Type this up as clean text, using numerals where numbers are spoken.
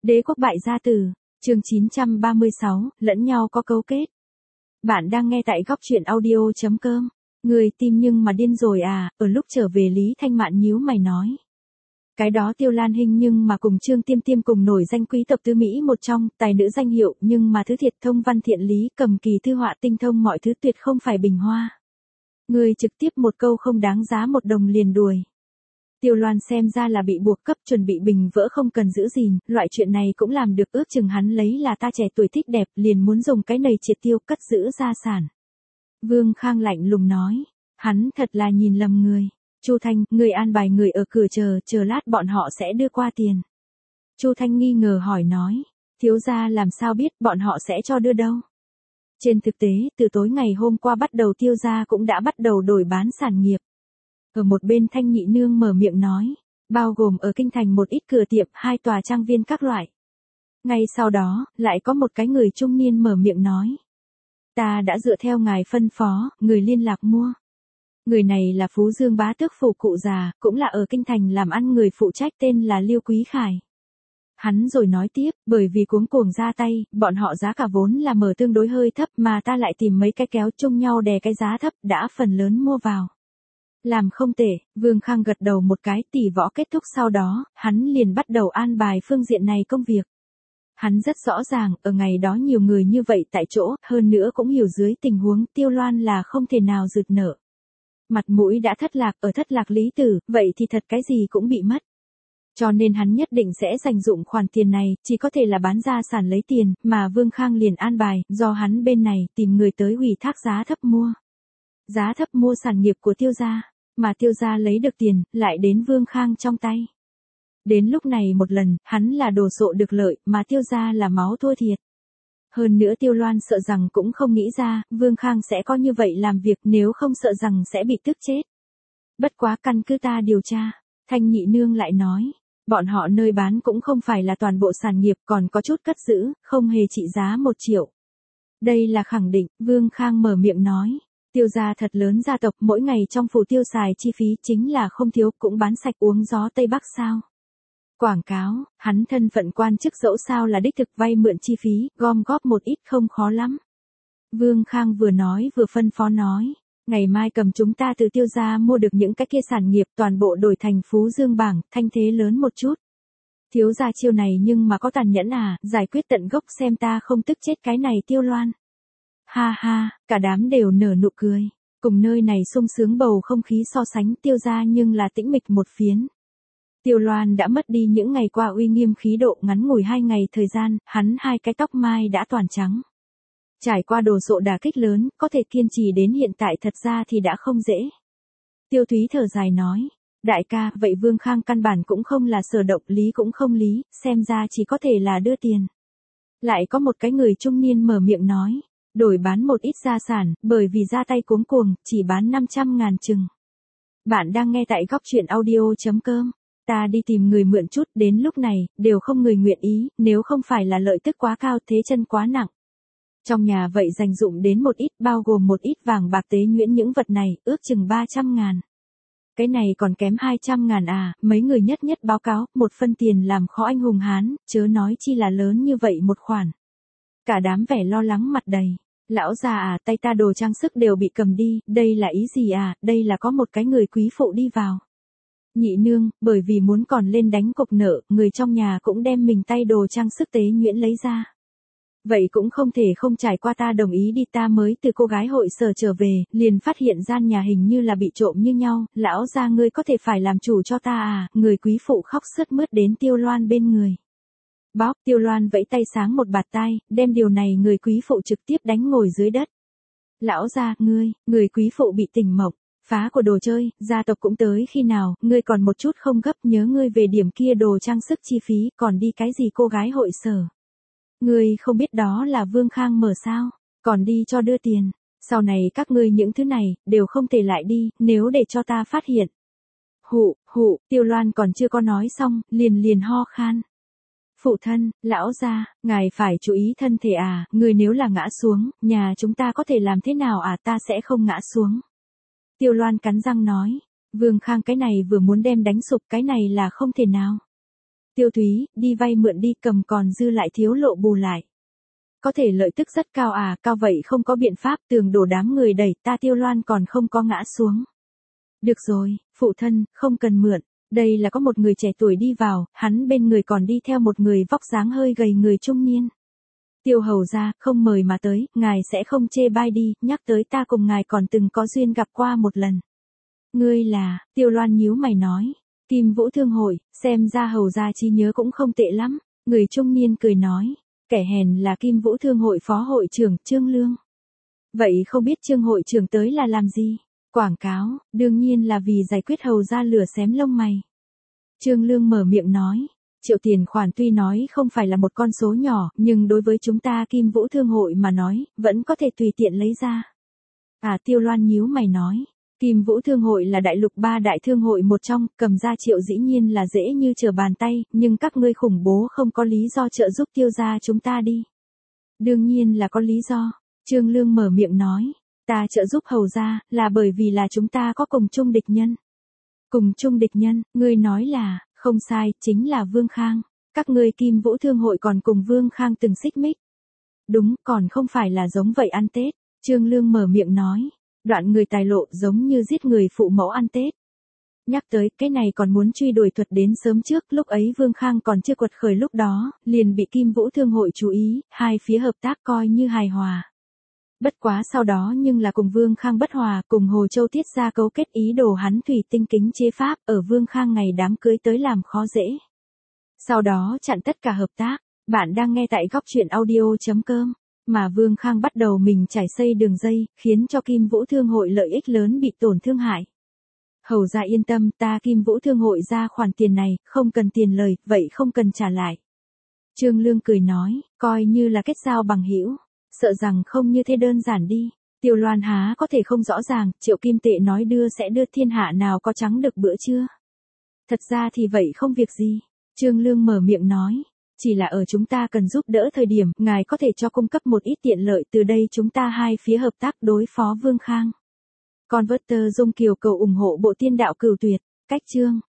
Đế quốc bại gia tử, chương 936, lẫn nhau có cấu kết. Bạn đang nghe tại góc truyện audio.com. Người tim nhưng mà điên rồi à, ở lúc trở về Lý Thanh Mạn nhíu mày nói. Cái đó Tiêu Lan Hinh nhưng mà cùng Trương Tiêm Tiêm cùng nổi danh quý tộc tứ Mỹ một trong, tài nữ danh hiệu nhưng mà thứ thiệt thông văn thiện lý cầm kỳ thư họa tinh thông mọi thứ tuyệt không phải bình hoa. Người trực tiếp một câu không đáng giá một đồng liền đuổi. Tiêu Loan xem ra là bị buộc cấp chuẩn bị bình vỡ không cần giữ gìn, loại chuyện này cũng làm được ước chừng hắn lấy là ta trẻ tuổi thích đẹp liền muốn dùng cái nầy triệt tiêu cất giữ gia sản. Vương Khang lạnh lùng nói, hắn thật là nhìn lầm người. Chu Thanh, người an bài người ở cửa chờ lát bọn họ sẽ đưa qua tiền. Chu Thanh nghi ngờ hỏi nói, thiếu gia làm sao biết bọn họ sẽ cho đưa đâu. Trên thực tế, từ tối ngày hôm qua bắt đầu Tiêu gia cũng đã bắt đầu đổi bán sản nghiệp. Ở một bên Thanh Nhị Nương mở miệng nói, bao gồm ở kinh thành một ít cửa tiệm, 2 tòa trang viên các loại. Ngay sau đó, lại có một cái người trung niên mở miệng nói. Ta đã dựa theo ngài phân phó, người liên lạc mua. Người này là Phú Dương bá tước phủ cụ già, cũng là ở kinh thành làm ăn người phụ trách tên là Liêu Quý Khải. Hắn rồi nói tiếp, bởi vì cuống cuồng ra tay, bọn họ giá cả vốn là mở tương đối hơi thấp mà ta lại tìm mấy cái kéo chung nhau đè cái giá thấp đã phần lớn mua vào. Làm không tệ, Vương Khang gật đầu một cái, tỷ võ kết thúc sau đó, hắn liền bắt đầu an bài phương diện này công việc. Hắn rất rõ ràng, ở ngày đó nhiều người như vậy tại chỗ, hơn nữa cũng hiểu dưới tình huống Tiêu Loan là không thể nào rụt nợ. Mặt mũi đã thất lạc, ở thất lạc lý tử, vậy thì thật cái gì cũng bị mất. Cho nên hắn nhất định sẽ dành dụng khoản tiền này, chỉ có thể là bán gia sản lấy tiền, mà Vương Khang liền an bài, do hắn bên này tìm người tới ủy thác giá thấp mua. Giá thấp mua sản nghiệp của Tiêu gia. Mà Tiêu gia lấy được tiền, lại đến Vương Khang trong tay. Đến lúc này một lần, hắn là đồ sộ được lợi, mà Tiêu gia là máu thua thiệt. Hơn nữa Tiêu Loan sợ rằng cũng không nghĩ ra, Vương Khang sẽ có như vậy làm việc nếu không sợ rằng sẽ bị tức chết. Bất quá căn cứ ta điều tra, Thanh Nhị Nương lại nói, bọn họ nơi bán cũng không phải là toàn bộ sản nghiệp còn có chút cất giữ, không hề trị giá 1 triệu. Đây là khẳng định, Vương Khang mở miệng nói. Tiêu gia thật lớn gia tộc mỗi ngày trong phủ tiêu xài chi phí chính là không thiếu cũng bán sạch uống gió Tây Bắc sao. Quảng cáo, hắn thân phận quan chức dẫu sao là đích thực vay mượn chi phí, gom góp một ít không khó lắm. Vương Khang vừa nói vừa phân phó nói, ngày mai cầm chúng ta từ Tiêu gia mua được những cái kia sản nghiệp toàn bộ đổi thành Phú Dương bảng, thanh thế lớn một chút. Thiếu gia chiêu này nhưng mà có tàn nhẫn à, giải quyết tận gốc xem ta không tức chết cái này Tiêu Loan. Ha ha, cả đám đều nở nụ cười. Cùng nơi này sung sướng bầu không khí so sánh Tiêu gia nhưng là tĩnh mịch một phiến. Tiêu Loan đã mất đi những ngày qua uy nghiêm khí độ ngắn ngủi 2 ngày thời gian, hắn 2 cái tóc mai đã toàn trắng. Trải qua đồ sộ đả kích lớn, có thể kiên trì đến hiện tại thật ra thì đã không dễ. Tiêu Thúy thở dài nói, đại ca, vậy Vương Khang căn bản cũng không là sở động lý cũng không lý, xem ra chỉ có thể là đưa tiền. Lại có một cái người trung niên mở miệng nói. Đổi bán một ít gia sản, bởi vì ra tay cuống cuồng, chỉ bán 500.000 chừng. Bạn đang nghe tại góc truyện audio.com. Ta đi tìm người mượn chút, đến lúc này, đều không người nguyện ý, nếu không phải là lợi tức quá cao thế chân quá nặng. Trong nhà vậy dành dụng đến một ít, bao gồm một ít vàng bạc tế nhuyễn những vật này, ước chừng 300.000. Cái này còn kém 200.000 à, mấy người nhất báo cáo, một phân tiền làm khó anh hùng Hán, chớ nói chi là lớn như vậy một khoản. Cả đám vẻ lo lắng mặt đầy. Lão già à, tay ta đồ trang sức đều bị cầm đi, đây là ý gì à, đây là có một cái người quý phụ đi vào. Nhị Nương, bởi vì muốn còn lên đánh cục nợ, người trong nhà cũng đem mình tay đồ trang sức tế nhuyễn lấy ra. Vậy cũng không thể không trải qua ta đồng ý đi, ta mới từ cô gái hội sở trở về, liền phát hiện gian nhà hình như là bị trộm như nhau, lão gia ngươi có thể phải làm chủ cho ta à, người quý phụ khóc sướt mướt đến Tiêu Loan bên người. Bóp, Tiêu Loan vẫy tay sáng một bạt tai, đem điều này người quý phụ trực tiếp đánh ngồi dưới đất. Lão gia, người quý phụ bị tỉnh mộng, phá của đồ chơi, gia tộc cũng tới khi nào, ngươi còn một chút không gấp, nhớ ngươi về điểm kia đồ trang sức chi phí, còn đi cái gì cô gái hội sở. Ngươi không biết đó là Vương Khang mở sao, còn đi cho đưa tiền, sau này các ngươi những thứ này, đều không thể lại đi, nếu để cho ta phát hiện. Hụ, Tiêu Loan còn chưa có nói xong, liền ho khan. Phụ thân, lão gia, ngài phải chú ý thân thể à, người nếu là ngã xuống, nhà chúng ta có thể làm thế nào à, ta sẽ không ngã xuống. Tiêu Loan cắn răng nói, Vương Khang cái này vừa muốn đem đánh sụp, cái này là không thể nào. Tiêu Thúy, đi vay mượn đi, cầm còn dư lại thiếu lộ bù lại. Có thể lợi tức rất cao à, cao vậy không có biện pháp, tường đổ đám người đẩy, ta Tiêu Loan còn không có ngã xuống. Được rồi, phụ thân, không cần mượn. Đây là có một người trẻ tuổi đi vào, hắn bên người còn đi theo một người vóc dáng hơi gầy người trung niên. Tiêu hầu ra, không mời mà tới, ngài sẽ không chê bai đi, nhắc tới ta cùng ngài còn từng có duyên gặp qua một lần. Ngươi là, Tiêu Loan nhíu mày nói. Kim Vũ Thương hội, xem ra hầu ra trí nhớ cũng không tệ lắm. Người trung niên cười nói, kẻ hèn là Kim Vũ Thương hội phó hội trưởng, Trương Lương. Vậy không biết Trương hội trưởng tới là làm gì? Quảng cáo, đương nhiên là vì giải quyết hầu ra lửa xém lông mày. Trương Lương mở miệng nói, triệu tiền khoản tuy nói không phải là một con số nhỏ, nhưng đối với chúng ta Kim Vũ Thương hội mà nói, vẫn có thể tùy tiện lấy ra. À, Tiêu Loan nhíu mày nói, Kim Vũ Thương hội là đại lục 3 đại thương hội một trong, cầm ra triệu dĩ nhiên là dễ như trở bàn tay, nhưng các ngươi khủng bố không có lý do trợ giúp Tiêu gia chúng ta đi. Đương nhiên là có lý do, Trương Lương mở miệng nói, ta trợ giúp hầu gia, là bởi vì là chúng ta có cùng chung địch nhân. Cùng chung địch nhân, ngươi nói là, không sai, chính là Vương Khang. Các ngươi Kim Vũ Thương hội còn cùng Vương Khang từng xích mích. Đúng, còn không phải là giống vậy ăn Tết. Trương Lương mở miệng nói, đoạn người tài lộ giống như giết người phụ mẫu ăn Tết. Nhắc tới, cái này còn muốn truy đuổi thuật đến sớm trước, lúc ấy Vương Khang còn chưa quật khởi lúc đó, liền bị Kim Vũ Thương hội chú ý, hai phía hợp tác coi như hài hòa. Bất quá sau đó nhưng là cùng Vương Khang bất hòa, cùng Hồ Châu Tiết ra cấu kết ý đồ hắn thủy tinh kính chế pháp, ở Vương Khang ngày đám cưới tới làm khó dễ. Sau đó chặn tất cả hợp tác, bạn đang nghe tại góc truyện audio.com, mà Vương Khang bắt đầu mình trải xây đường dây, khiến cho Kim Vũ Thương hội lợi ích lớn bị tổn thương hại. Hầu ra yên tâm, ta Kim Vũ Thương hội ra khoản tiền này, không cần tiền lời, vậy không cần trả lại. Trương Lương cười nói, coi như là kết giao bằng hữu. Sợ rằng không như thế đơn giản đi. Tiêu Loan há có thể không rõ ràng, Triệu Kim Tệ nói đưa sẽ đưa, thiên hạ nào có trắng được bữa trưa. Thật ra thì vậy không việc gì. Trương Lương mở miệng nói, chỉ là ở chúng ta cần giúp đỡ thời điểm, ngài có thể cho cung cấp một ít tiện lợi, từ đây chúng ta hai phía hợp tác đối phó Vương Khang. Converter Dung Kiều cầu ủng hộ bộ tiên đạo Cửu Tuyệt, cách chương.